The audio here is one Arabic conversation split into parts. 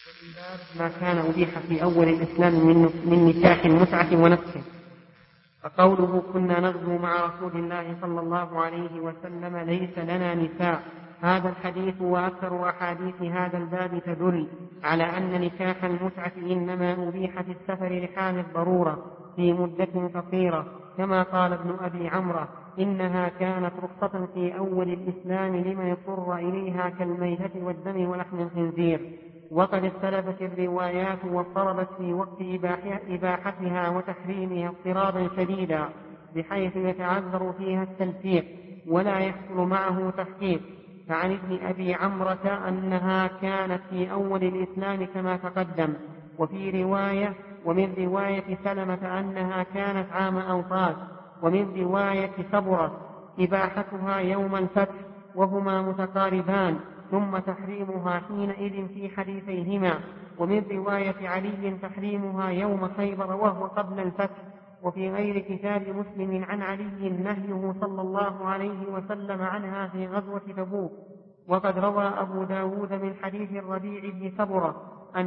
ما كان أبيح في أول الإسلام من نكاح المتعة ونفسه. فقوله كنا نغزو مع رسول الله صلى الله عليه وسلم ليس لنا نساء، هذا الحديث وأكثر أحاديث هذا الباب تدل على أن نكاح المتعة إنما أبيح في السفر لحال الضرورة في مدة قصيرة، كما قال ابن أبي عمرو إنها كانت رخصة في أول الإسلام لمن اضطر إليها كالميتة والدم ولحم الخنزير. وقد اختلفت الروايات واضطربت في وقت إباحتها وتحريمها اضطرابا شديدا بحيث يتعذر فيها التلفيق ولا يحصل معه تحقيق. فعن ابن أبي عمرة أنها كانت في أول الإسلام كما تقدم، وفي رواية ومن رواية سلمة أنها كانت عام أوطاس، ومن رواية سبرة إباحتها يوم الفتح، وهما متقاربان، ثم تحريمها حينئذ في حديثيهما. ومن رواية علي تحريمها يوم خيبر وهو قبل الفتح. وفي غير كتاب مسلم عن علي نهيه صلى الله عليه وسلم عنها في غزوة تبوك. وقد روى أبو داود من حديث الربيع بن سبرة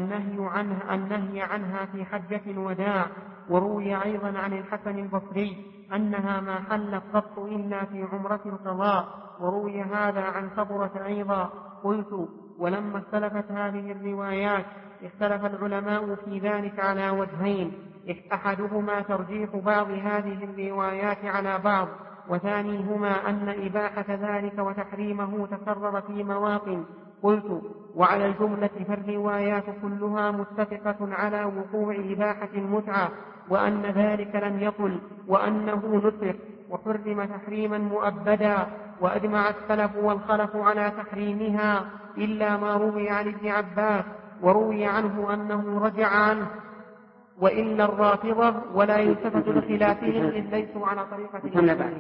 النهي عنها في حجة الوداع. وروي أيضا عن الحسن البصري أنها ما حلت قط إلا في عمرة القضاء، وروي هذا عن سبرة أيضا. قلت ولما اختلفت هذه الروايات اختلف العلماء في ذلك على وجهين: أحدهما ترجيح بعض هذه الروايات على بعض، وثانيهما أن إباحة ذلك وتحريمه تكرر في مواطن. قلت وعلى الجملة فالروايات كلها متفقة على وقوع إباحة المتعة، وأن ذلك لم يطل، وأنه نسخ وحرم تحريما مؤبدا. وأجمع السلف والخلف على تحريمها إلا ما روي عن ابن عباس، وروي عنه أنه رجع عنه، وإلا الرافضة ولا يلتفت لخلافهم إذ ليسوا على طريقة المسلمين.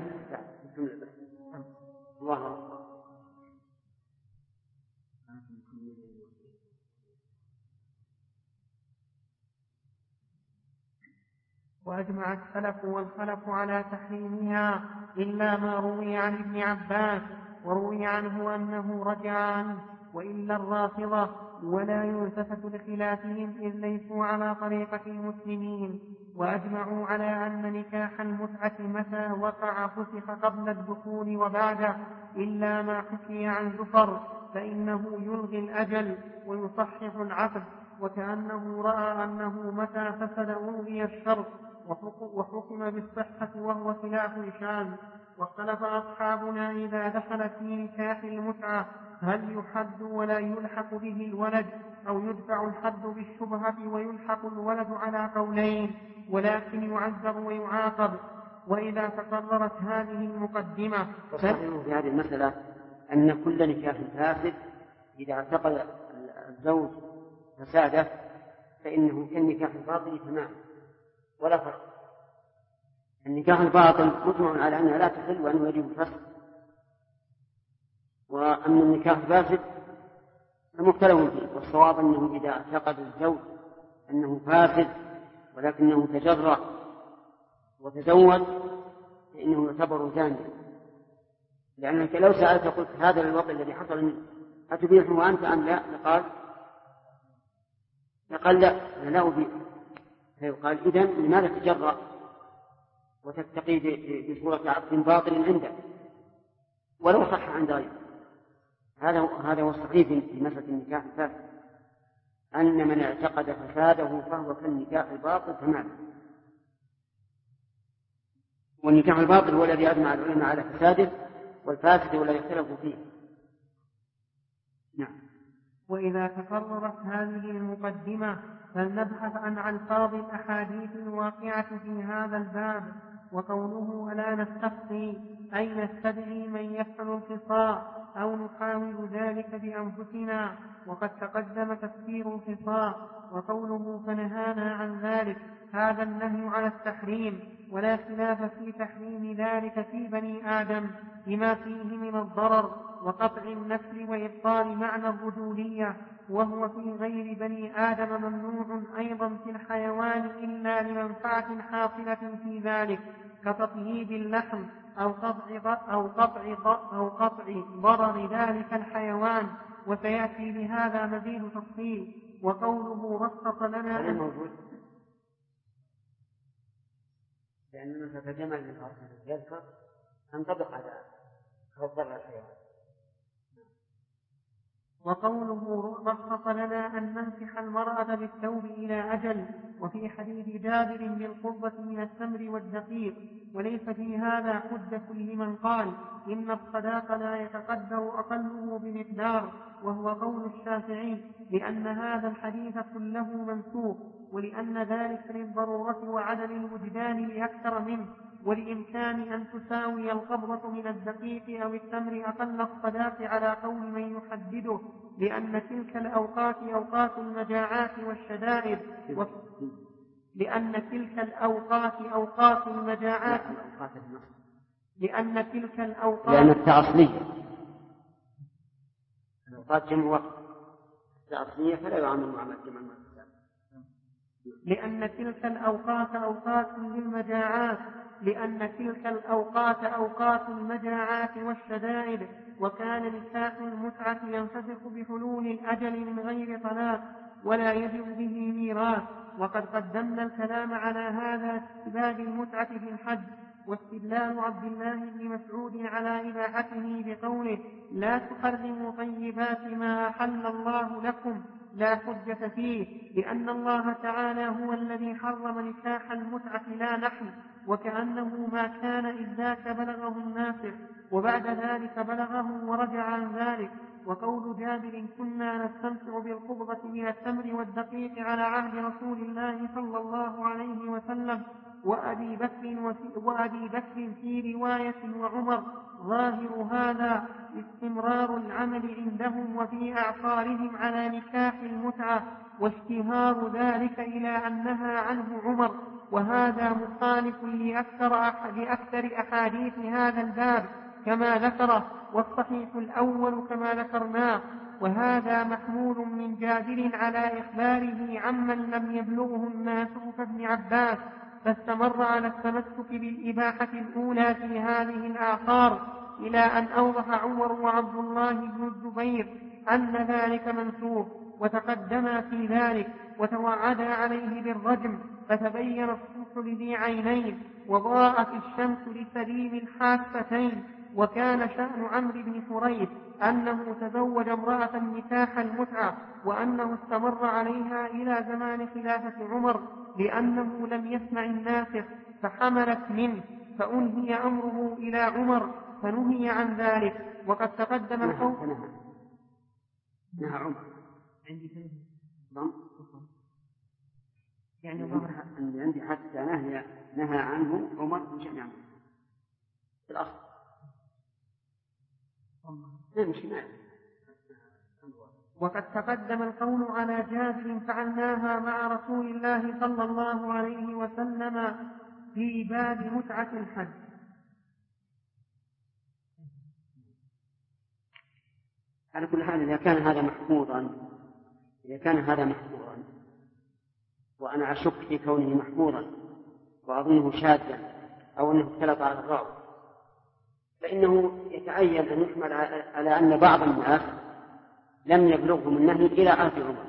وأجمع السلف والخلف على تحريمها إلا ما روي عن ابن عباس، وروي عنه أنه رجع عنه، وإلا الرافضة ولا يلتفت لخلافهم إذ ليسوا على طريقة المسلمين. وأجمعوا على أن نكاح المتعة متى وقع فسخ قبل الدخول وبعده، إلا ما حكي عن زفر فإنه يلغي الأجل ويصحح العقد، وكأنه رأى أنه متى فسد ألغي الشرط وحكم بالصحة، وهو خلاف شاذ. واختلف أصحابنا إذا دخل في نكاح المتعة هل يحد ولا يلحق به الولد، أو يدفع الحد بالشبهة ويلحق الولد على قولين، ولكن يعذر ويعاقب. وإذا تقررت هذه المقدمة في هذه المسألة أن كل نكاح فاسد إذا اعتقد الزوج فساده فإنه كالنكاح الباطل تماما ولا فرق. النكاح الباطل مجمع على أنها لا تحل وأنه يجب الفسخ، وأما النكاح الفاسد فمختلف فيه، والصواب أنه إذا اعتقد الزوج أنه فاسد ولكنه تجرأ وتزوج فإنه يعتبر زانيا، لأنك لو سألت قلت هذا الوضع الذي حصل منه أتبيحه وأنت أم لا؟ لقال لا أنا لا أبيح. فيقال إذن لماذا تجرأ وتتقي بصورة عقد باطل عندك ولو صح عند غيره؟ هذا هو الصحيح في مسألة النكاح الفاسد، أن من اعتقد فساده فهو كالنكاح الباطل تماما. والنكاح الباطل هو الذي أجمع العلماء على فساده، والفاسد هو الذي اختلفوا فيه. نعم. وإذا تقررت هذه المقدمة فلنبحث عن ألفاظ الأحاديث الواقعة في هذا الباب. وقوله ولا نستقصي أي نستدعي من يفعل الخصاء أو نحاول ذلك بأنفسنا، وقد تقدم تفسير الخصاء. وقوله فنهانا عن ذلك هذا النهي على التحريم، ولا خلاف في تحريم ذلك في بني آدم بما فيه من الضرر وقطع النسل وإبطال معنى الرجولية، وهو في غير بني آدم ممنوع أيضا في الحيوان إلا لمنفعة حاصلة في ذلك كتطييب اللحم أو قطع ضرر ذلك الحيوان، وسيأتي بهذا مزيد تفصيل. وقوله رخص لنا موجود لأن مسافة جمع من الأرض يذكر تنطبق على خبر الحيوان. وقوله رخص لنا أن نمسح المرأة بالثوب إلى أجل. وفي حديث جابر بالقربة من التمر والدقيق. وليس في هذا حجة لمن قال إن الصداق لا يتقدر أقله بمقدار، وهو قول الشافعي، لأن هذا الحديث كله منسوخ، ولأن ذلك للضرورة وعدم الوجدان لأكثر منه، ولإمكان أن تساوي القبضة من الدقيق أو التمر أقل الصداق على قول من يحدده، لأن تلك الأوقات أوقات المجاعات والشدائد، لأن تلك الأوقات أوقات المجاعات، لأن تلك الأوقات، لأن التأصلية الأوقات جمع وقت التأصلية فلا يعامل معاملة جمع المؤسسات. لأن تلك الأوقات أوقات للمجاعات، لأن تلك الأوقات أوقات المجاعات والشدائد. وكان نكاح المتعة ينفسخ بحلول الأجل من غير طلاق ولا يجب به ميراث. وقد قدمنا الكلام على هذا في باب المتعة في الحج. واستدلال عبد الله بن مسعود على إباحته بقوله لا تحرموا طيبات ما أحل الله لكم لا حجة فيه، لأن الله تعالى هو الذي حرم نكاح المتعة لا نحن، وكأنه ما كان إذ ذاك بلغه الناسخ وبعد ذلك بلغه ورجع عن ذلك. وقول جابر كنا نستمتع بالقبضة من التمر والدقيق على عهد رسول الله صلى الله عليه وسلم وأبي بكر في رواية وعمر، ظاهر هذا استمرار العمل عندهم وفي أعصارهم على نكاح المتعة، واشتهار ذلك إلى أن نهى عنه عمر. وهذا مخالف لأكثر أحاديث هذا الباب كما ذكره، والصحيح الأول كما ذكرناه. وهذا محمول من جابر على إخباره عمن لم يبلغه الناس كابن عباس، فاستمر على التمسك بالإباحة الأولى في هذه الآثار إلى أن أوضح عمر وعبد الله بن الزبير أن ذلك منسوخ، وتقدما في ذلك وتوعدا عليه بالرجم، فتبين الصبح لذي عينين وضاءت الشمس لسليم الحافتين. وكان شأن عمرو بن حريث أنه تزوج امرأة نكاح المتعة، وأنه استمر عليها إلى زمان خلافة عمر لأنه لم يسمع الناسخ فحملت منه، فأنهي أمره إلى عمر فنهي عن ذلك. وقد تقدم القول نهى عمر عندي حتى نهى عنه عمر بشأن عمر في الأصل وقد تقدم القول على جابر فعلناها مع رسول الله صلى الله عليه وسلم في باب متعة الحج. على كل حال إذا كان هذا محفوظا وأنا أشك في كونه محفوظا وأظنه شاذا أو أنه اختلط على الراوي، فإنه يتعين أن يحمل على أن بعض الناس لم يبلغهم النهي إلى عهد عمر،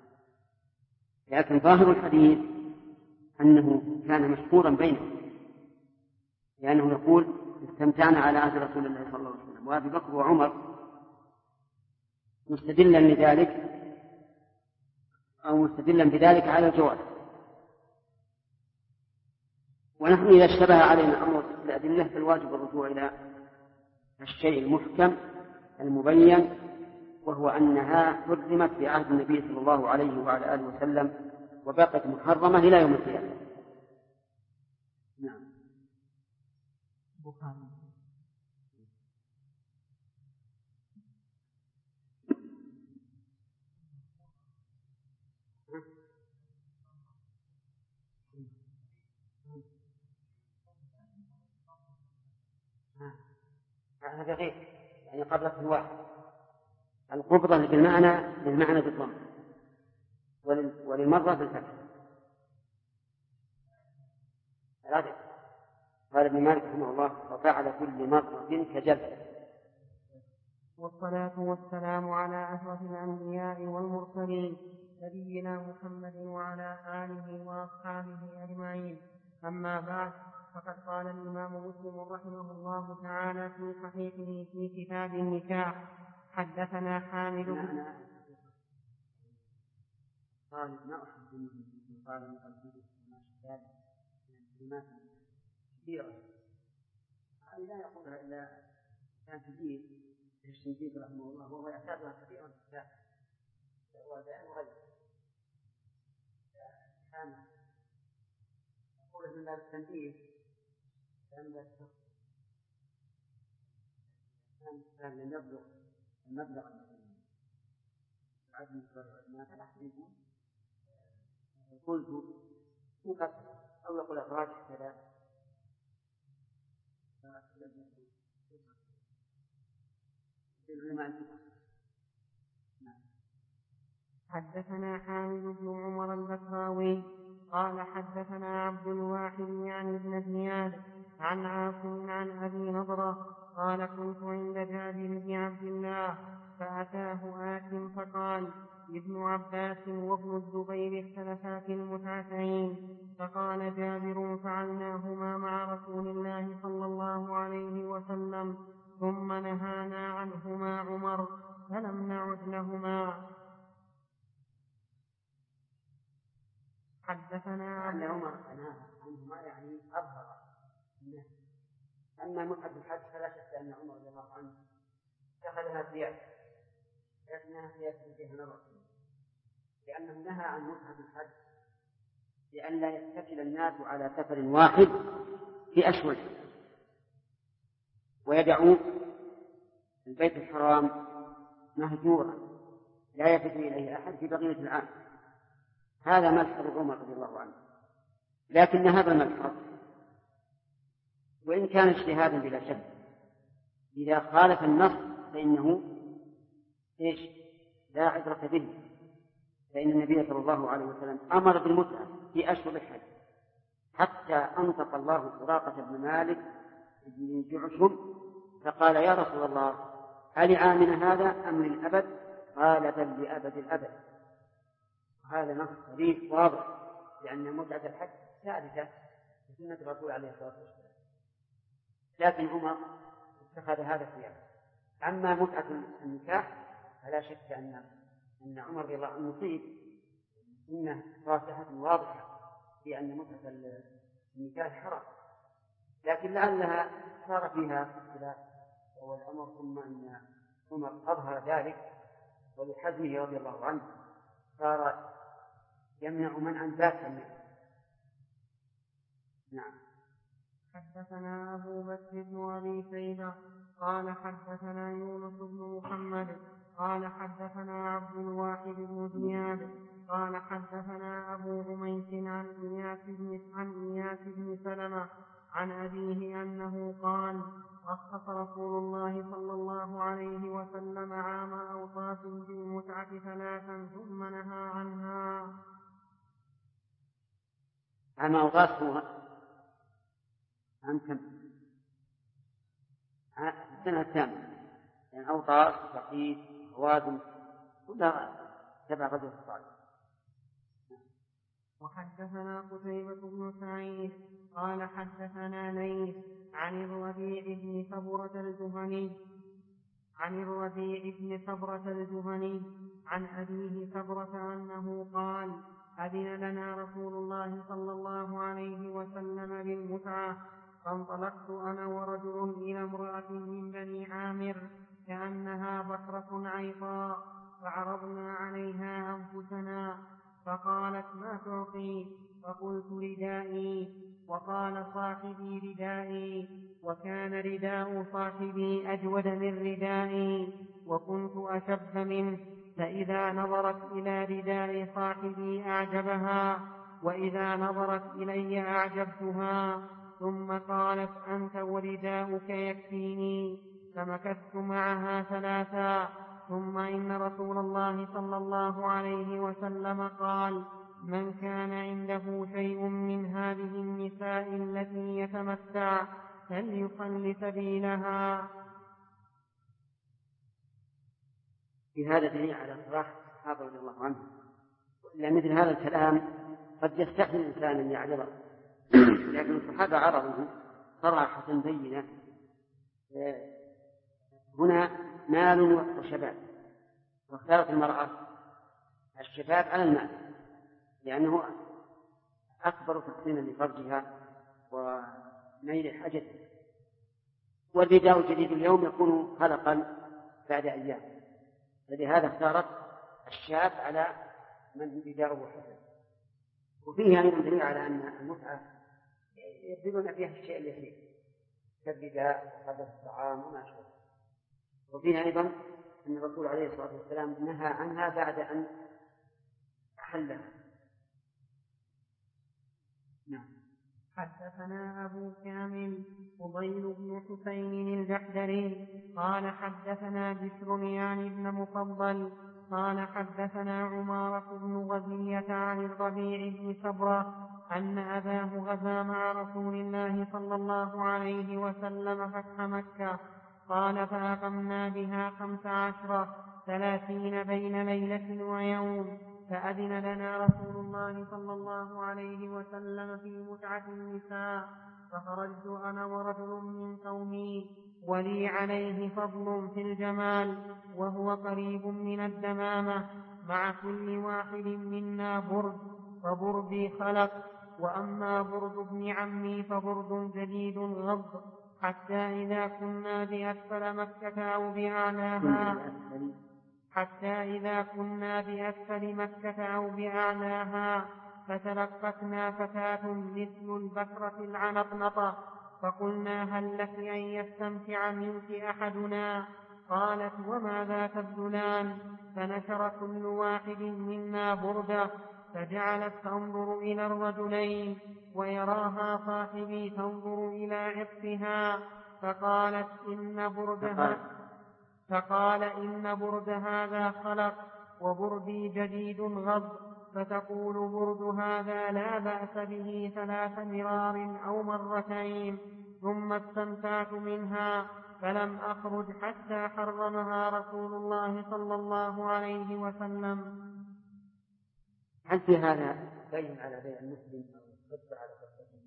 لكن ظاهر الحديث أنه كان مشهورا بينهم، لأنه يقول استمتعنا على عهد رسول الله صلى الله عليه وسلم، وأبي بكر وعمر مستدلا بذلك على الجواز. ونحن إذا اشتبه علينا أمر الأدلة فالواجب الرجوع إلى الشيء المحكم المبين، وهو أنها حرمت في عهد النبي صلى الله عليه وعلى آله وسلم وبقت محرمة إلى يوم القيامة. نعم. هذا غير يعني قبل كل واحد القبضة بالمعنى بالضم وللمرة بالفتح. قال ابن مالك رحمه الله وفعل كل مرة كجلسة، والصلاة والسلام على أشرف الأنبياء والمرسلين نبينا محمد وعلى آله وأصحابه أجمعين. أما بعد، فقد قال الإمام مسلم رحمه الله تعالى في صحيحه في كتاب النكاح: حدثنا حامد بن قال ما أحب منه قال من قلبه ما شباب من كلمات كثيرة، هذه لا يقولها إلا كان كبير الشنقيطي رحمه الله، وهو يعتبرها كثيرا في الكتاب وغيره. كان يقول من باب التنبيه كان لم يبلغ المبلغ الذي ما تحديده قلت مكثر أو يقول الراجح كذا. حدثنا حامد بن عمر البكراوي قال حدثنا عبد الواحد يعني ابن زياد عن عاصم عن أبي نضرة قال كنت عند جابر بن عبد الله فأتاه آت فقال: ابن عباس وابن الزبير اختلفا في المتعتين. فقال جابر: فعلناهما مع رسول الله صلى الله عليه وسلم ثم نهانا عنهما عمر فلم نعد لهما. حدثنا أن عمر عنهما يعني أظهر النهي. أما متعة الحج فلا شك أن عمر رضي الله عنه اتخذها ثياب، لكنها ثياب فيها نظر، لأنه نهى عن متعة الحج لئلا يتكل الناس على سفر واحد في أشهر ويدعوا البيت الحرام مهجورا لا يفد إليه أحد في بقية العام. هذا ملحظ عمر رضي الله عنه، لكن هذا الملحظ وإن كان اجتهادا بلا شك إذا خالف النص فإنه لا عبرة به، فإن النبي صلى الله عليه وسلم أمر بالمتعة في أشهر الحج حتى أنطق الله سراقة بن مالك بن جعشم فقال: يا رسول الله ألعامنا هذا أم للأبد؟ قال: بل لأبد الأبد. هذا نص صريح واضح لأن متعة الحج ثابتة بسنة الرسول عليه الصلاة والسلام، لكن عمر اتخذ هذا الثياب. أما متعة النكاح فلا شك أن عمر رضي الله عنه مصيب سنة راسخة واضحة في أن متعة النكاح حرام، لكن لعلها صار فيها اختلاف أول الأمر، ثم أن عمر أظهر ذلك ولحزمه رضي الله عنه صار يمنع منعا باسا. نعم. حدثنا أبو بكر بن أبي شيبة قال حدثنا يونس بن محمد قال حدثنا عبد الواحد بن زياد قال حدثنا أبو عميس عن إياس بن سلمة عن أبيه أنه قال: رخص رسول الله صلى الله عليه وسلم عام أوطاس بالمتعة 3 ثم نهى عنها. عام أوطاس هو عام كم؟ السنة الثامنة، يعني أوطاس ثقيف وادم كلها تبع غزوة الصالح. وحدثنا قتيبة بن سعيد قال حدثنا ليث عن الربيع بن صبرة الجهني عن أبيه صبرة أنه قال: أذن لنا رسول الله صلى الله عليه وسلم بالمتعة، فانطلقت أنا ورجل إلى امرأة من بني عامر كأنها بكرة عيطاء، فعرضنا عليها أنفسنا، فقالت: ما تعطي؟ فقلت: ردائي. وقال صاحبي: ردائي. وكان رداء صاحبي أجود من ردائي وكنت أشب منه، فإذا نظرت إلى رداء صاحبي أعجبها وإذا نظرت إلي أعجبتها، ثم قالت: أنت ورداؤك يكفيني. فمكثت معها 3. ثم إن رسول الله صلى الله عليه وسلم قال: من كان عنده شيء من هذه النساء التي يتمتع فليخل سبيلها. في هذا دليل على صلاح الصحابة رضي الله عنهم، لأن مثل هذا الكلام قد يستحسن الإنسان أن يعرضه، لكن الصحابة عرضوا صراحة بينة. هنا مال وشباب، واختارت المرأة الشباب على المال لأنه أكبر تحسينا لفرجها ونيل حاجتها، والرداء الجديد اليوم يكون خلقا بعد أيام، فلهذا اختارت الشاب على من رداءه حسن. وفيه أيضا دليل على أن المتعة يبذلون فيها الشيء اليسير كالرداء وقدر الطعام وما شابه. وفيه أيضا أن الرسول عليه الصلاة والسلام نهى عنها بعد أن أحلها. نعم. حدثنا أبو كامل فضيل بن حسين الجحدري قال حدثنا بشر يعني بن مفضل قال حدثنا عمارة بن غزية عن الربيع بن سبرة أن أباه غزا مع رسول الله صلى الله عليه وسلم فتح مكة. قال فأقمنا بها 15 30 بين ليلة ويوم، فأذن لنا رسول الله صلى الله عليه وسلم في متعة النساء، فخرجت أنا ورجل من قومي ولي عليه فضل في الجمال وهو قريب من الدمامة، مع كل واحد منا برد، فبردي خلق، وأما برد ابن عمي فبرد جديد غض، حتى إذا كنا بأسفل مكة أو بأعلاها فتلقتنا فتاة مثل البكرة العنطنطة، فقلنا هل لك أن يستمتع منك أحدنا؟ قالت وماذا تبذلان؟ فنشر كل واحد منا بردة، فجعلت تنظر إلى الرجلين ويراها صاحبي تنظر إلى عطفها، فقال إن برد هذا خلق وبردي جديد غض، فتقول برد هذا لا بأس به 3 مرار أو مرتين، ثم استمتعت منها فلم أخرج حتى حرمها رسول الله صلى الله عليه وسلم. هل في هذا بين على بيع المسلم أو الخطة على خطته؟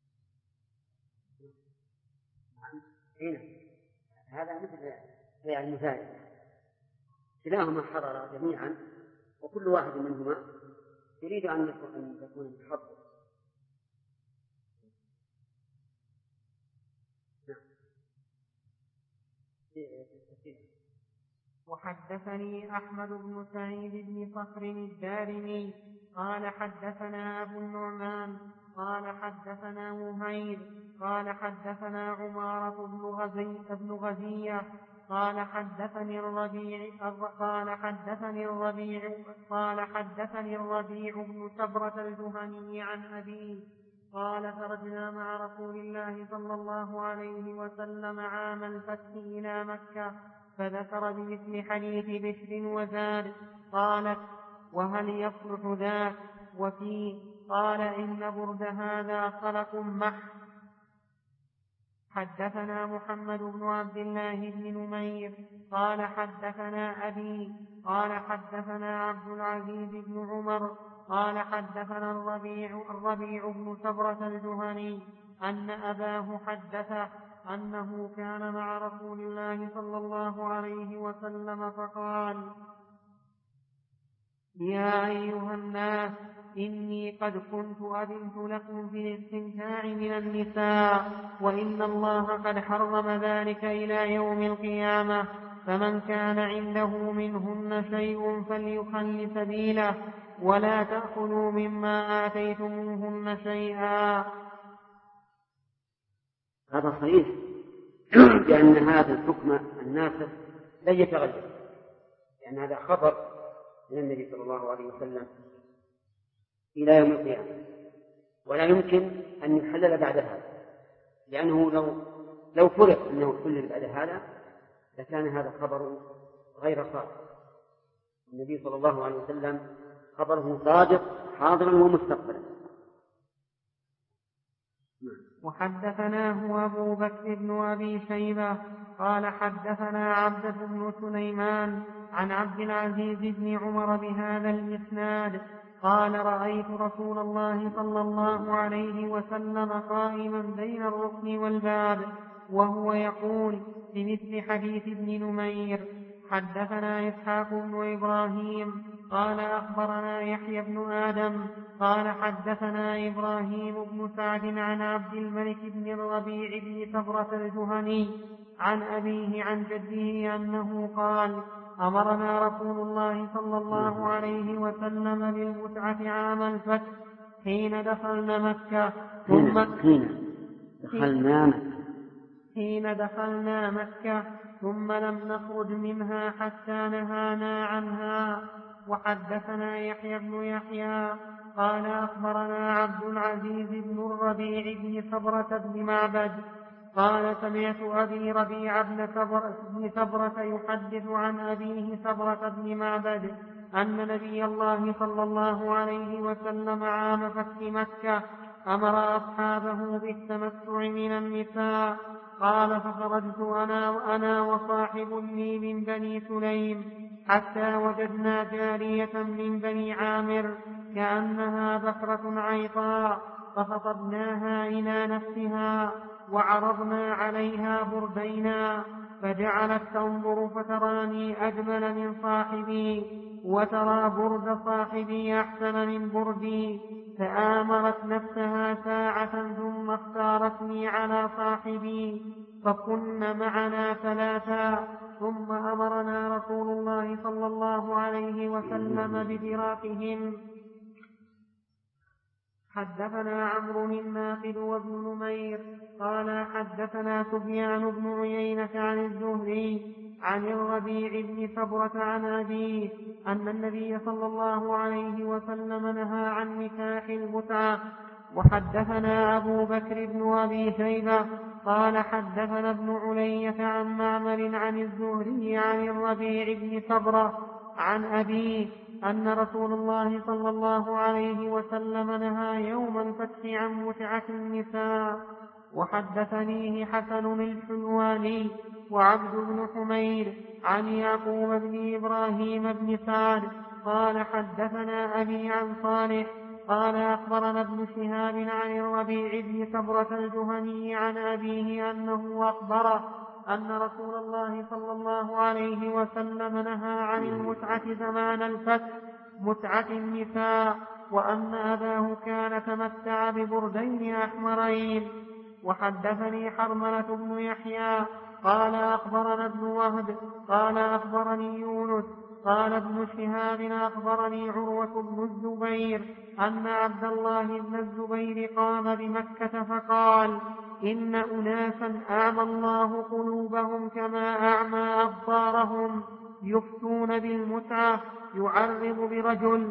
هذا مثل بيع المثال، كلاهما حرر جميعا وكل واحد منهما يريد أن يكون محفظ. وحدثني أحمد بن سعيد بن صخر الدارمي قال حدثنا أبو النعمان قال حدثنا مهير قال حدثنا عمارة بن غزية قال حدثني الربيع بن سبرة الجهني عن أبيه قال خرجنا مع رسول الله صلى الله عليه وسلم عام الفتح إلى مكة، فذكر بمثل حديث بشر وزاد. قالت وهل يصلح ذاك؟ وفيه قال إن برد هذا خلق مح. حدثنا محمد بن عبد الله بن نمير قال حدثنا أبي قال حدثنا عبد العزيز بن عمر قال حدثنا الربيع بن سبرة الجهني أن أباه حدثه أنه كان مع رسول الله صلى الله عليه وسلم فقال يا أيها الناس إني قد كنت أذنت لكم في الاستمتاع من النساء، وإن الله قد حرم ذلك إلى يوم القيامة، فمن كان عنده منهن شيء فليخل سبيله، ولا تأخذوا مما آتيتموهن شيئا. هذا صحيح، لأن هذا الحكم الناسخ لا يتغير، لأن هذا خبر من النبي صلى الله عليه وسلم إلى يوم القيامة، ولا يمكن أن يحلل بعد هذا، لأنه لو فرض أنه حلل بعد هذا لكان هذا خبر غير صادق. النبي صلى الله عليه وسلم خبره صادق حاضرا ومستقبلا. وحدثناه أبو بكر بن أبي شيبة قال حدثنا عبدة بن سليمان عن عبد العزيز بن عمر بهذا الإسناد قال رأيت رسول الله صلى الله عليه وسلم قائما بين الركن والباب وهو يقول بمثل حديث ابن نمير. حدثنا إسحاق بن إبراهيم قال أخبرنا يحيى بن آدم قال حدثنا إبراهيم بن سعد عن عبد الملك بن الربيع بن سبرة الجهني عن أبيه عن جده أنه قال أمرنا رسول الله صلى الله عليه وسلم بالمتعة عام الفتح حين دخلنا مكة حين دخلنا مكة ثم لم نخرج منها حتى نهانا عنها. وحدثنا يحيى بن يحيى قال أخبرنا عبد العزيز بن الربيع بن سبرة بن معبد قال سمعت أبي ربيع بن سبرة يحدث عن أبيه سبرة بن معبد أن نبي الله صلى الله عليه وسلم عام فتح مكة أمر أصحابه بالتمتع من النساء. قال فخرجت أنا وصاحب لي من بني سليم حتى وجدنا جارية من بني عامر كأنها بكرة عيطاء فخطبناها إلى نفسها وعرضنا عليها بردينا فجعلت تنظر فتراني أجمل من صاحبي وترى برد صاحبي أحسن من بردي فآمرت نفسها ساعة ثم اختارتني على صاحبي فكن معنا ثلاثا ثم أمرنا رسول الله صلى الله عليه وسلم بدراكهم. حدثنا عمرو الناقد وابن نمير قال حدثنا سفيان بن عيينة عن الزهري عن الربيع بن سبرة عن أبيه أن النبي صلى الله عليه وسلم نهى عن نكاح المتعة. وحدثنا أبو بكر بن أبي شيبة قال حدثنا ابن علية عن معمر عن الزهري عن الربيع بن سبرة عن أبيه أن رسول الله صلى الله عليه وسلم نهى يوم الفتح عن متعة النساء. وحدثنيه حسن الحلواني وعبد بن حمير عن يعقوب بن إبراهيم بن سعد قال حدثنا أبي عن صالح قال أخبرنا ابن شهاب عن الربيع بن سبرة الجهني عن أبيه أنه أخبره أن رسول الله صلى الله عليه وسلم نهى عن المتعة زمان الفتح متعة النساء وأن أباه كان تمتع ببردين أحمرين. وحدثني حرملة بن يحيى قال أخبرنا ابن وهب قال أخبرني يونس قال ابن شهاب أخبرني عروة بن الزبير أن عبد الله بن الزبير قام بمكة فقال إن أناسا أعمى الله قلوبهم كما أعمى أبصارهم يفتون بالمتعة يعرض برجل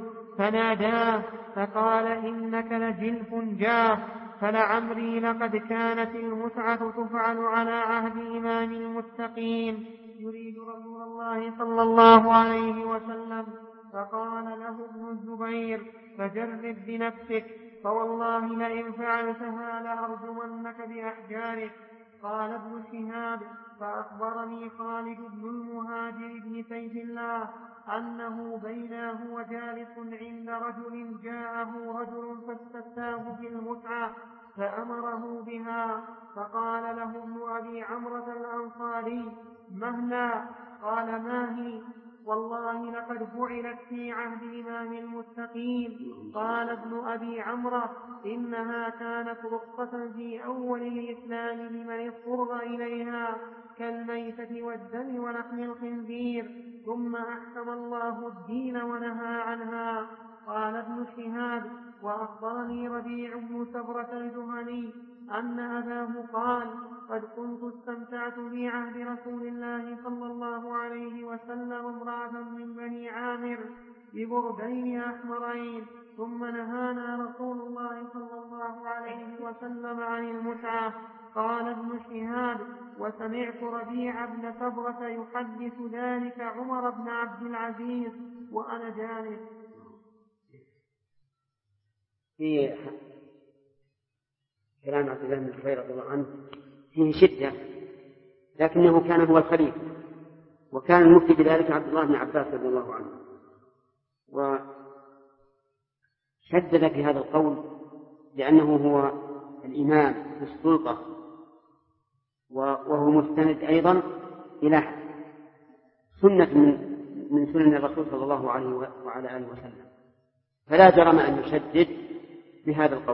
فناداه فقال إنك لجلف جاف فلعمري لقد كانت المتعة تفعل على عهد إمام المتقين يريد رسول الله صلى الله عليه وسلم. فقال له ابن الزبير فجرب بنفسك فوالله لئن فعلتها لأرجمنك بأحجارك. قال ابن شهاب فأخبرني خالد بن المهاجر بن سيف الله أنه بينه وجالس عند رجل جاءه رجل فاستفتاه في المتعة فأمره بها فقال له ابن أبي عمرة الأنصاري مهلا قال ما هي والله لقد فعلت في عهد إمام المتقين. قال ابن أبي عمرة إنها كانت رخصة في أول الإسلام لمن اضطر إليها كالميتة والدم ولحم الخنزير ثم أحكم الله الدين ونهى عنها. قال ابن شهاب وأخبرني ربيع بن سبرة الجهني أن أباه قال قد كنت استمتعت في عهد رسول الله صلى الله عليه وسلم امرأة من بني عامر ببردين أحمرين ثم نهانا رسول الله صلى الله عليه وسلم عن المتعة. قال ابن شهاب وسمعت ربيع بن سبرة يحدث ذلك عمر بن عبد العزيز وأنا جالس. في كلام عبد الله بن الزبير رضي الله عنه فيه شدة لكنه كان هو الخليفة وكان المفتي بذلك عبد الله بن عباس رضي الله عنه، وشدد في هذا القول لأنه هو الإمام في السلطة، وهو مستند أيضا إلى سنة من سنن الرسول صلى الله عليه وعلى آله وسلم، فلا جرم أن يشدد بهذا القول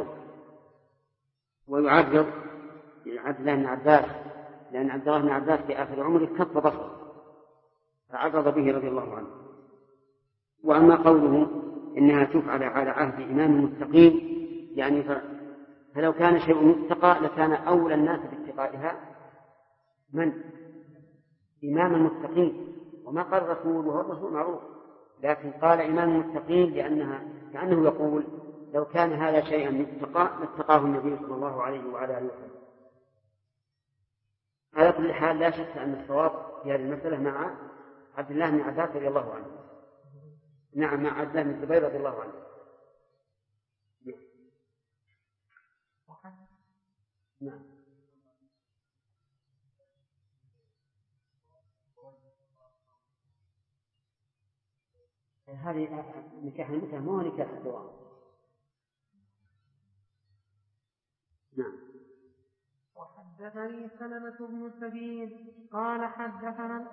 ويعرض عبد الله بن عباس، لأن عبد الله بن عباس في آخر عمره كف بصره فعرض به رضي الله عنه. وأما قوله إنها تفعل على عهد إمام المتقين يعني فلو كان شيء يتقى لكان أولى الناس باتقائها من؟ إمام المتقين، وما قال الرسول وهو الرسول معروف، لكن قال إمام المتقين لأنها كأنه يقول لو كان هذا شيئا يتقى لاتقاه النبي صلى الله عليه وعلى آله وسلم. على كل حال لا شك أن الصواب في هذه المسألة مع عبد الله بن عباس رضي الله عنه، نعم مع عبد الله بن الزبير رضي الله عنه. نعم. هذه نكاح المتعة ما هو نكاح الدوام. نعم. وحدثني سلمة بن سبيل قال حدثنا.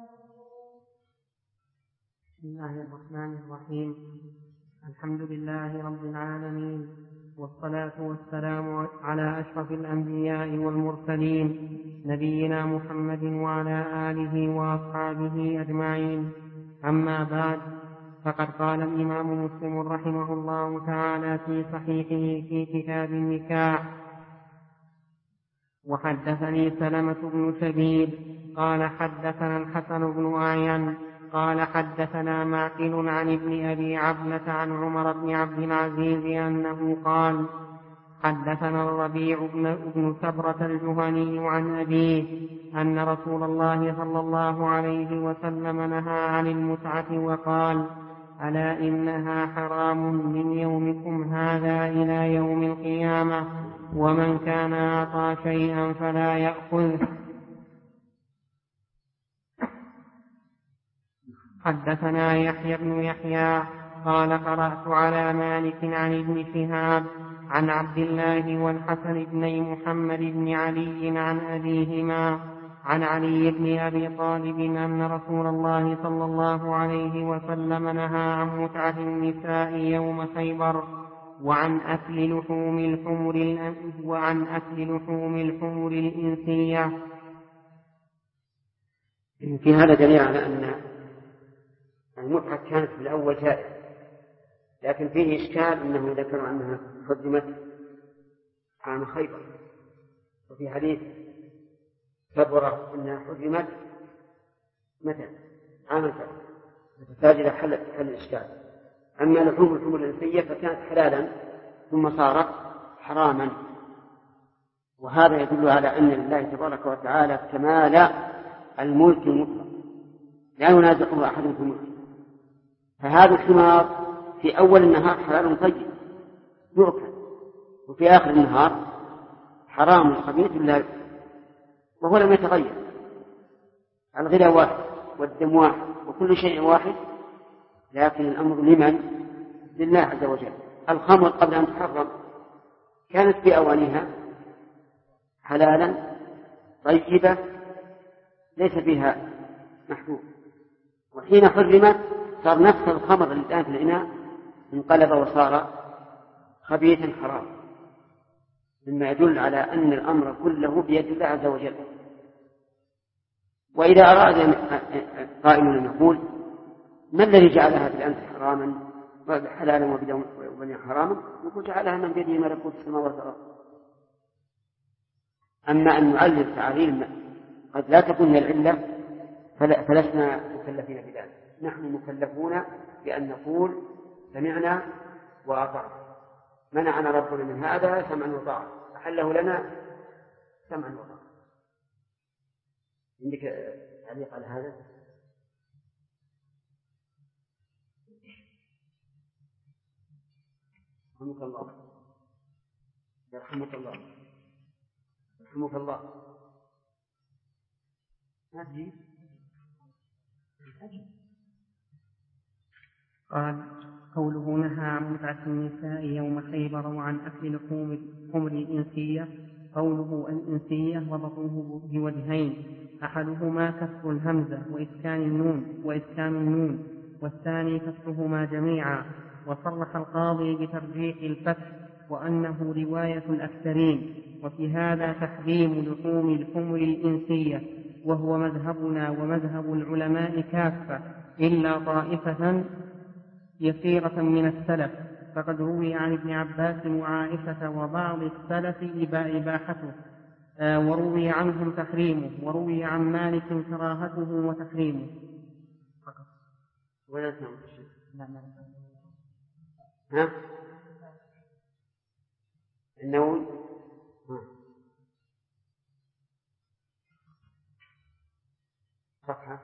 بسم الله الرحمن الرحيم، الحمد لله رب العالمين، والصلاة والسلام على أشرف الأنبياء والمرسلين نبينا محمد وعلى آله وأصحابه أجمعين. أما بعد، فقد قال الإمام مسلم رحمه الله تعالى في صحيحه في كتاب النكاح: وحدثني سلمة بن سبيل قال حدثنا الحسن بن أعين قال حدثنا معقل عن ابن أبي عبلة عن عمر بن عبد العزيز أنه قال: حدثنا الربيع بن سبرة الجهني عن أبيه أن رسول الله صلى الله عليه وسلم نهى عن المتعة وقال: ألا إنها حرام من يومكم هذا إلى يوم القيامة، ومن كان أعطى شيئا فلا يأخذه. حدثنا يحيى بن يحيى قال قرأت على مالك عن ابن شهاب عن عبد الله والحسن بن محمد بن علي عن أبيهما عن علي بن أبي طالب أن رسول الله صلى الله عليه وسلم نهى عن متعة النساء يوم خيبر وعن أكل لحوم الحمر الإنسية. في هذا دليل على أن المتعة كانت في الأول جائزة، لكن فيه إشكال أنه ذكر أنها حرمت عام خيبر، وفي حديث كبرة أنها حرمت متى؟ عام الفتح، فتجد حل الإشكال. أما لحوم الحمر الإنسية فكانت حلالا ثم صارت حراما، وهذا يدل على أن لله تبارك وتعالى كمال الملك المطلق لا ينازعه أحد في الملك. فهذا الحمار في أول النهار حلال طيب يؤكل، وفي آخر النهار حرام خبيث لا يؤكل، وهو لم يتغير. الغذاء واحد والدم واحد وكل شيء واحد، لكن الأمر لمن؟ لله عز وجل. الخمر قبل أن تحرم كانت في أوانها حلالا طيبة ليس فيها محبوب، وحين حرمت صار نفس الخمر الآن في الإناء انقلب وصار خبيثا حرام، مما يدل على أن الأمر كله بيد الله عز وجل. وإذا أراد قائل أن يقول: ما الذي جعلها بالأمس حراما حلالا وبدون حراما؟ يقول: جعلها من بيده ملكوت السماوات والأرض. أما أن نعلل تعليل قد لا تكون العلة فلسنا مكلفين بذلك. نحن مكلفون بأن نقول: سمعنا وأطعنا، منعنا ربنا من هذا سمعا وطاعة، أحله لنا سمعا وطاعة. عندك تعليق على هذا؟ رحمك الله، يرحمك الله، يرحمك الله. هذه قال قوله نهى عن متعة النساء يوم خيبر وعن أكل لحوم الحمر الإنسية. قوله الإنسية وضعه بوجهين، أحدهما كسر الهمزة وإسكان النون والثاني كسرهما جميعا. وصرح القاضي بترجيح الفتح وأنه رواية الأكثرين، وفي هذا تحريم لحوم الحمر الإنسية، وهو مذهبنا ومذهب العلماء كافة إلا طائفة يسيرة من السلف، فقد روي عن ابن عباس وعائشة وبعض السلف إباحته، وروي عنهم تحريمه، وروي عن مالك كراهته وتحريمه. ها؟ النووي صفحة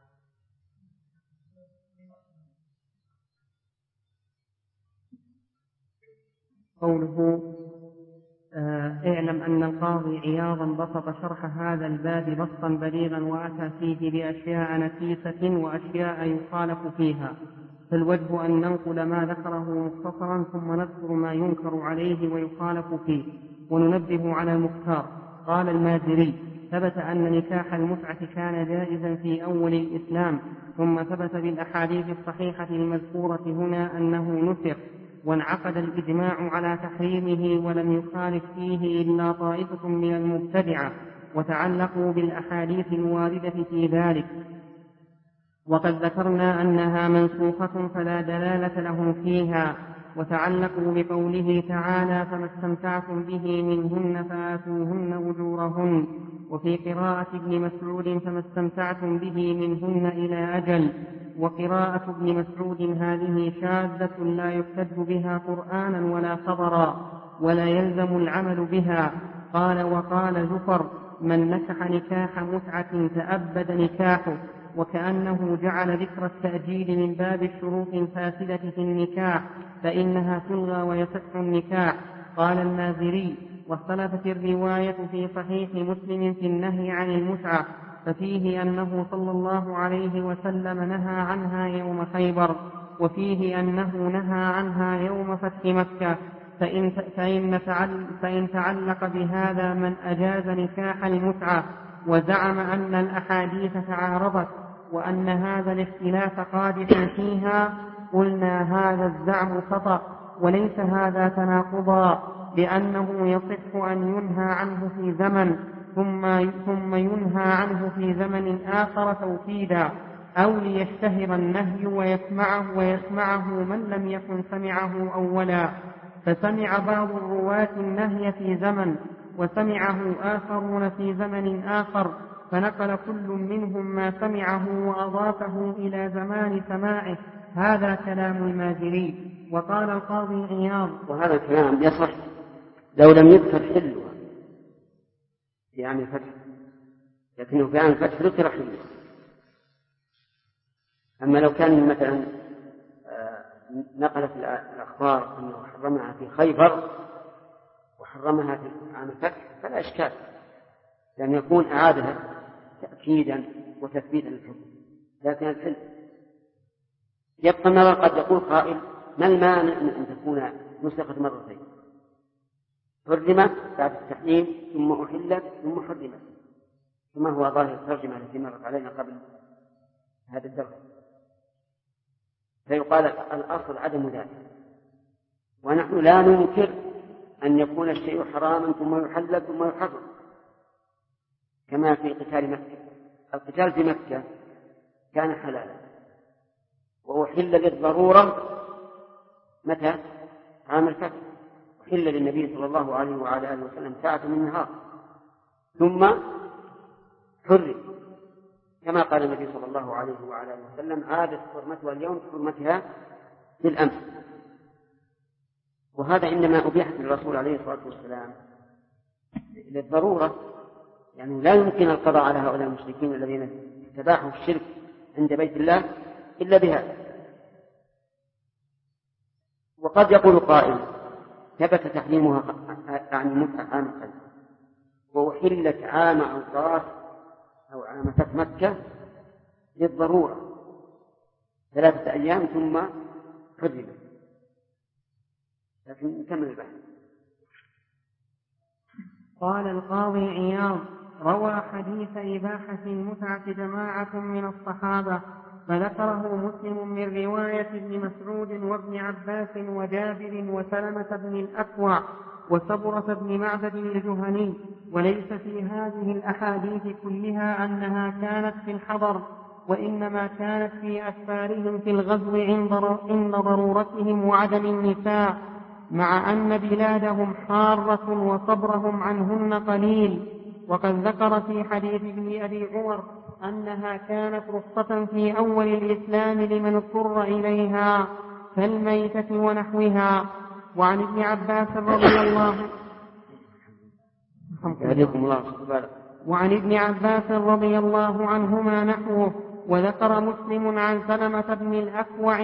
قوله اعلم أن القاضي عياضا بسط شرح هذا الباب بسطا بليغا وأتى فيه بأشياء نفيسة وأشياء يخالف فيها، فالوجه أن ننقل ما ذكره مختصرا ثم نذكر ما ينكر عليه ويخالف فيه وننبه على المختار. قال المازري: ثبت أن نكاح المتعة كان جائزا في أول الإسلام، ثم ثبت بالأحاديث الصحيحة المذكورة هنا أنه نسخ، وانعقد الإجماع على تحريمه ولم يخالف فيه إلا طائفة من المبتدعة، وتعلقوا بالأحاديث الواردة في ذلك، وقد ذكرنا أنها منسوخة فلا دلالة لهم فيها، وتعلقوا بقوله تعالى: فما استمتعتم به منهن فآتوهن أجورهن. وفي قراءة ابن مسعود: فما استمتعتم به منهن إلى أجل. وقراءة ابن مسعود هذه شاذة لا يحتج بها قرآنا ولا خبرا ولا يلزم العمل بها. قال: وقال زفر: من نكح نكاح متعة تأبد نكاحه، وكأنه جعل ذكر التأجيل من باب الشروط الفاسدة في النكاح، فإنها تلغى ويصح النكاح. قال المازري: واختلفت الرواية في صحيح مسلم في النهي عن المتعة، ففيه أنه صلى الله عليه وسلم نهى عنها يوم خيبر، وفيه أنه نهى عنها يوم فتح مكة، فإن تعلق بهذا من أجاز نكاح المتعة وزعم أن الأحاديث تعارضت وأن هذا الاختلاف قادح فيها، قلنا هذا الزعم خطأ، وليس هذا تناقضا، لأنه يصح أن ينهى عنه في زمن ثم ينهى عنه في زمن آخر توكيدا، أو ليشتهر النهي ويسمعه من لم يكن سمعه أولا، فسمع بعض الرواة النهي في زمن وسمعه آخرون في زمن آخر، فنقل كل منهم ما سمعه وأضافه إلى زمان سماعه. هذا كلام المازري. وقال القاضي عياض: وهذا الكلام يصح لو لم يذكر حلها يعني فتح، لكنه في عام الفتح ذكر حلها. أما لو كان مثلا نقلت الأخبار أنه حرمها في خيبر وحرمها في عام الفتح فلا إشكال، لأن يكون أعادها تأكيدا وتثبيتا للحكم. لكن الحل يبقى النظر، قد يقول قائل: ما المانع أن تكون نسخت مرتين، حرمت بعد التحريم ثم أحلت ثم حرمت، ثم هو ظاهر الترجمة التي مرت علينا قبل هذا الدرس. فيقال الأصل عدم ذلك، ونحن لا ننكر أن يكون الشيء حراما ثم يحلل ثم يحرم، كما في قتال مكة. القتال في مكة كان حلالا وأحل للضرورة متى؟ عام الفتح، أحل للنبي صلى الله عليه وعلى آله وسلم ساعة من النهار ثم حرم، كما قال النبي صلى الله عليه وعلى آله وسلم: عادت حرمتها اليوم حرمتها بالأمس. وهذا إنما أبيحت للرسول عليه الصلاة والسلام للضرورة، يعني لا يمكن القضاء على هؤلاء المشركين الذين استباحوا الشرك عند بيت الله إلا بهذا. وقد يقول قائل: ثبت تحريمها عن المتعة عام الفتح وأحلت عام أوطاس أو عام فتح مكة للضرورة، 3 أيام ثم حرمت. لكن نكمل البحث. قال القاضي عياض: روى حديث إباحة المتعة جماعة من الصحابة، فذكره مسلم من رواية ابن مسعود وابن عباس وجابر وسلمة بن الأكوع وسبرة بن معبد الجهني، وليس في هذه الأحاديث كلها أنها كانت في الحضر، وإنما كانت في أسفارهم في الغزو عند ضرورتهم وعدم النساء، مع أن بلادهم حارة وصبرهم عنهن قليل. وقد ذكر في حديث ابن أبي عمر أنها كانت رخصة في أول الإسلام لمن اضطر إليها كالميتة ونحوها. وعن ابن عباس رضي الله عنهما نحوه. وذكر مسلم عن سلمة بن الأكوع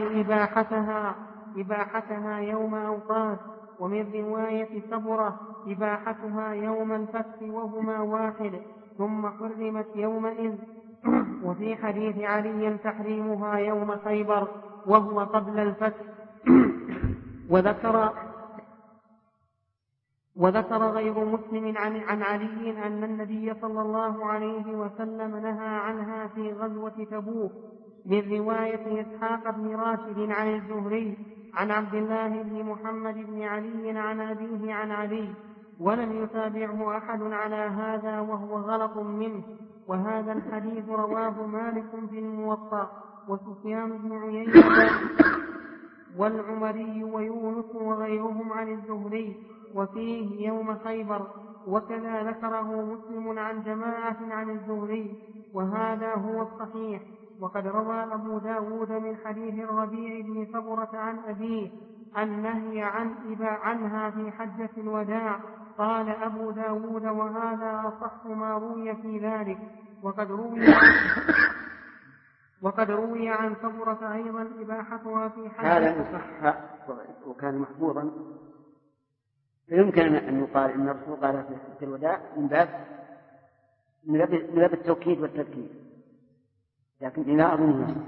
إباحتها يوم أوقات، ومن رواية سبرة إباحتها يوم الفتح وهما واحد، ثم حرمت يومئذ. وفي حديث علي تحريمها يوم خيبر وهو قبل الفتح. وذكر غير مسلم عن علي أن النبي صلى الله عليه وسلم نهى عنها في غزوة تبوك، من رواية إسحاق بن راشد عن الزهري عن عبد الله بن محمد بن علي عن أبيه عن علي، ولم يتابعه أحد على هذا وهو غلط منه. وهذا الحديث رواه مالك في الموطأ وسفيان بن عيينة والعمري ويونس وغيرهم عن الزهري وفيه يوم خيبر، وكذا ذكره مسلم عن جماعة عن الزهري، وهذا هو الصحيح. وقد روى أبو داود من حديث الربيع بن سبرة عن أبيه النهي عنها في حجة الوداع. قال أبو داود: وهذا أصح ما روي في ذلك. وقد روي عن سبرة أيضا إباحتها في حجة. هذا صح وكان محفوظا، فيمكن أن يقال إن الرسول قال في حجة الوداع من باب التوكيد والتذكير، لكن لا أظن يصح.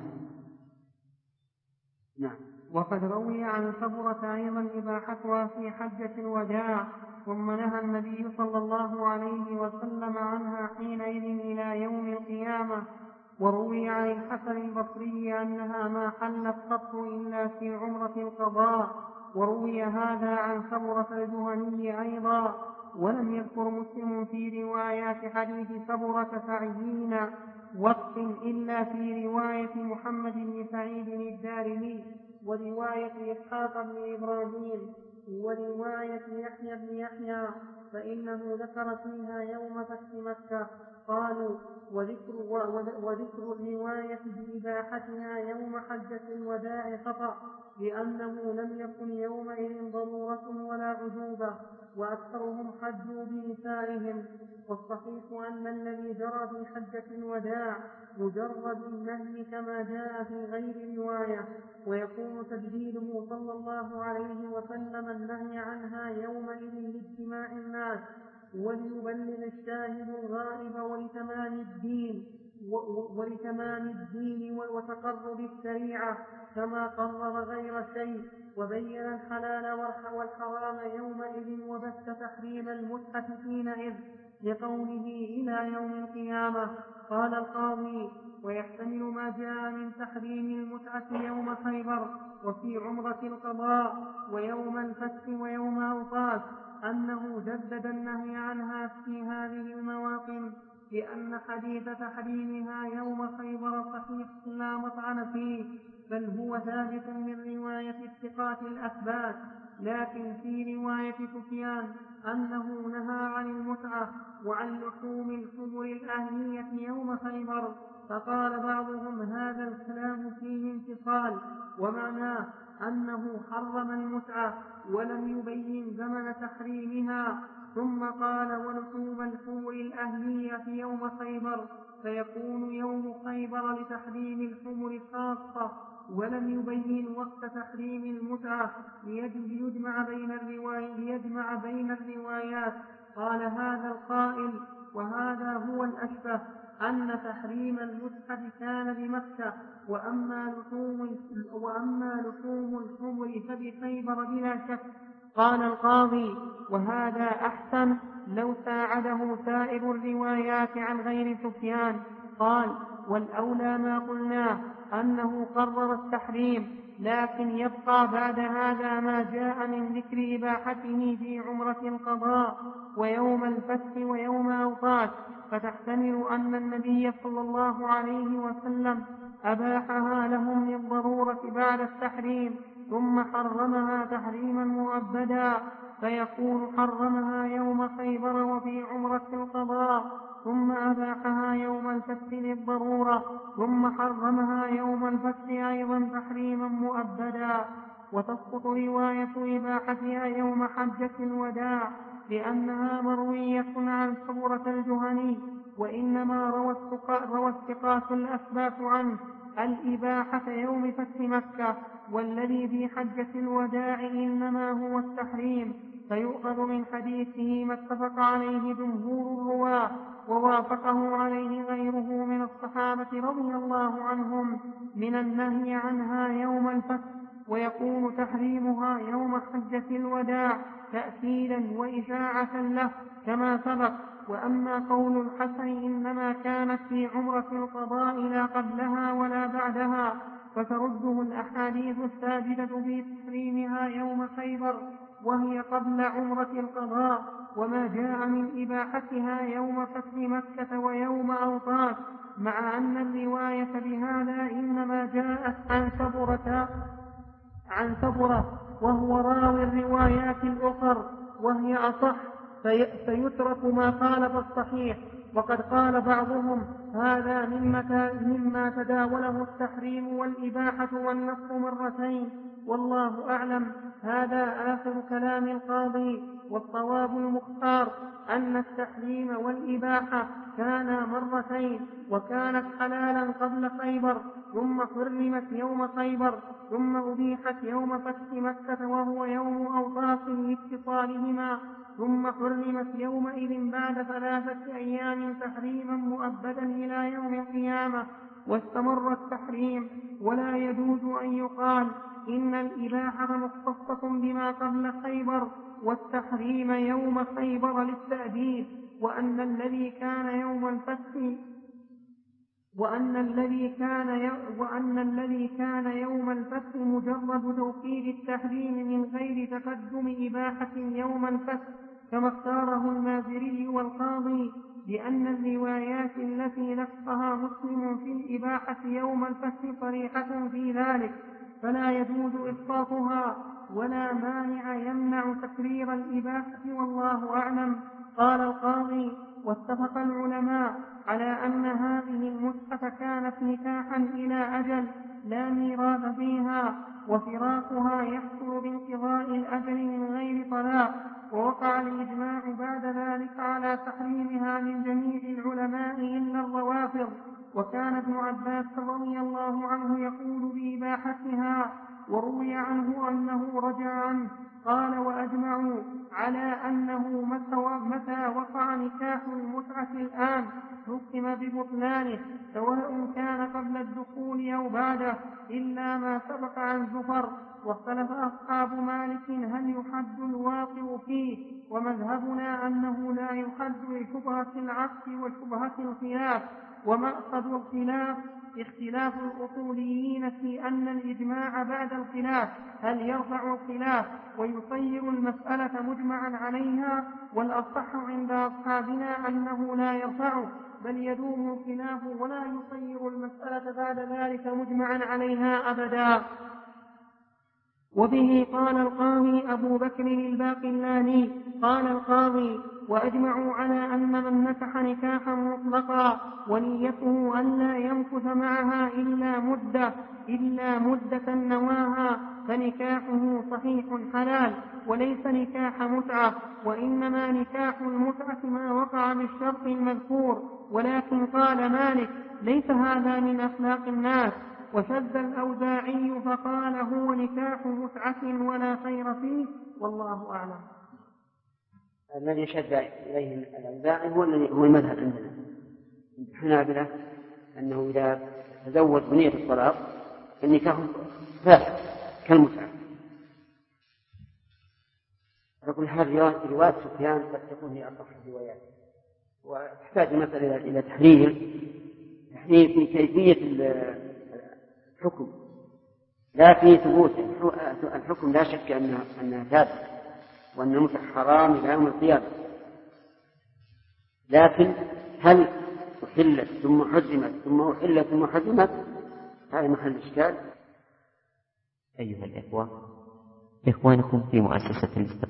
نعم. وقد روي عن سبرة أيضا إباحتها في حجة الوداع، ثم نهى النبي صلى الله عليه وسلم عنها حينئذ إلى يوم القيامة. وروي عن الحسن البصري أنها ما حلت قط إلا في عمرة القضاء، وروي هذا عن سبرة الجهني أيضا. ولم يذكر مسلم في روايات حديث سبرة تعيين وقت إلا في رواية محمد بن سعيد الدارمي، ورواية إسحاق بن إبراهيم، ورواية يحيى بن يحيى، فإنه ذكر فيها يوم فتح مكة. قالوا: وذكر الرواية بإباحتها يوم حجة الوداع خطأ، لأنه لم يكن يومئذ ضرورة ولا عجوبة، وأكثرهم حجوا بنسائهم. والصحيح أن الذي جرى في حجة الوداع مجرد النهي كما جاء في غير رواية، ويكون تجديده صلى الله عليه وسلم النهي عنها يومئذ لاجتماع الناس وليبلغ الشاهد الغائب ولتمام الدين وتقرب الشريعة، كما قرر غير شيء وبين الحلال والحرام يومئذ، وبث تحريم المتعة حينئذ لقوله إلى يوم القيامة. قال القاضي: ويحتمل ما جاء من تحريم المتعة يوم خيبر وفي عمرة القضاء ويوم الفتح ويوم أوقات أنه جدد النهي عنها في هذه المواطن، لأن حديث تحريمها يوم خيبر صحيح لا مطعن فيه، بل هو ثابت من رواية الثقات الأثبات. لكن في رواية سفيان أنه نهى عن المتعة وعن لحوم الحمر الأهلية يوم خيبر، فقال بعضهم: هذا الكلام فيه انفصال، ومعناه أنه حرم المتعة ولم يبين زمن تحريمها، ثم قال: ولحوم الحمر الأهلية يوم خيبر، فيكون يوم خيبر لتحريم الحمر خاصة، ولم يبين وقت تحريم المتعة ليجمع بين الروايات. قال هذا القائل: وهذا هو الأشبه، أن تحريم المصحف كان بمكة، وأما لحوم الحمر فبخيبر بلا شك. قال القاضي: وهذا أحسن لو ساعده سائر الروايات عن غير سفيان. قال: والأولى ما قلناه أنه قرر التحريم، لكن يبقى بعد هذا ما جاء من ذكر إباحته في عمرة القضاء ويوم الفتح ويوم أوقات، فتحتمل أن النبي صلى الله عليه وسلم أباحها لهم للضرورة بعد التحريم، ثم حرمها تحريما مؤبدا، فيكون حرمها يوم خيبر وفي عمرة القضاء، ثم أباحها يوم الفتح للضرورة، ثم حرمها يوم الفتح أيضا تحريما مؤبدا. وتسقط رواية إباحتها يوم حجة الوداع لأنها مروية عن سمرة الجهني، وإنما روى الثقات الأثبات عنه الإباحة يوم فتح مكة، والذي في حجة الوداع إنما هو التحريم، فيؤخذ من حديثه ما اتفق عليه جمهور الرواة ووافقه عليه غيره من الصحابة رضي الله عنهم من النهي عنها يوم الفتح، ويكون تحريمها يوم حجة الوداع تأكيدا وإشاعة له كما سبق. وأما قول الحسن إنما كانت في عمرة القضاء لا قبلها ولا بعدها، فترده الأحاديث الثابتة في تحريمها يوم خيبر وهي قبل عمرة القضاء، وما جاء من إباحتها يوم فتح مكة ويوم أوطاس، مع أن الرواية بهذا إنما جاءت عن سبرة وهو راوي الروايات الأخر وهي أصح، فيترك ما خالف الصحيح. وقد قال بعضهم هذا مما تداوله التحريم والإباحة والنص مرتين، والله أعلم. هذا آخر كلام القاضي، والصواب المختار أن التحريم والإباحة كانا مرتين، وكانت حلالا قبل خيبر، ثم حرمت يوم خيبر، ثم أبيحت يوم فتح مكة وهو يوم أوطاس لاتصالهما، ثم حرمت يومئذ بعد 3 أيام تحريما مؤبدا إلى يوم القيامة، واستمر التحريم. ولا يجوز أن يقال إن الإباحة مختصة بما قبل خيبر والتحريم يوم خيبر للتأديب، وأن الذي كان يوم الفتح مجرد توكيد التحريم من غير تقدم إباحة يوم الفتح، كما اختاره المازري والقاضي، لأن الروايات التي نقصها مسلم في الإباحة يوم الفتح صريحة في ذلك، فلا يجوز إسقاطها، ولا مانع يمنع تكرير الإباحة، والله أعلم. قال القاضي: واتفق العلماء على أن هذه المتعة كانت نكاحا إلى أجل لا ميراث فيها، وفراقها يحصل بانقضاء الأجل من غير طلاق، ووقع الإجماع بعد ذلك على تحريمها من جميع العلماء إلا الروافض. وكان ابن عباس رضي الله عنه يقول بإباحتها، وروي عنه أنه رجع عنه. قال: وأجمعوا على أنه متى وقع نكاح المتعة الآن حكم ببطلانه، سواء كان قبل الدخول أو بعده، إلا ما سبق عن زفر. واختلف أصحاب مالك هل يحد الواقع فيه، ومذهبنا أنه لا يحد لشبهة العقد وشبهة الخلاف. ومقصد الخلاف اختلاف الأصوليين في أن الإجماع بعد الخلاف هل يرفع الخلاف ويصير المسألة مجمعا عليها، والأصح عند أصحابنا أنه لا يرفعه، بل يدوم الخلاف ولا يصير المسألة بعد ذلك مجمعا عليها أبدا. وبه قال القاضي أبو بكر الباقلاني. قال القاضي: وأجمعوا على أن من نكح نكاحا مطلقا ونيته ألا يمكث معها إلا مدة نواها فنكاحه صحيح حلال، وليس نكاح متعة، وإنما نكاح المتعة ما وقع بالشرط المذكور. ولكن قال مالك: ليس هذا من أخلاق الناس. وشد الأوزاعي فقال: هو نكاح متعة ولا خير فيه، والله أعلم. الذي شد إليه الأوزاعي هو المذهب عندنا، الحنابلة أنه إذا تزوج بنية الطلاق النكاح فاسد كالمتعة. فكل هذه روايات سفيان قد تكون هي أصح الروايات، وتحتاج المسألة إلى تحرير في كيفية الحكم، لا في ثبوت الحكم. لا شك أنها ثابتة وأن المتعة حرام إلى يوم القيامة، لكن هل أحلت ثم حرمت ثم أحلت ثم حرمت؟ هذا محل إشكال. أيها الإخوة، إخوانكم في مؤسسة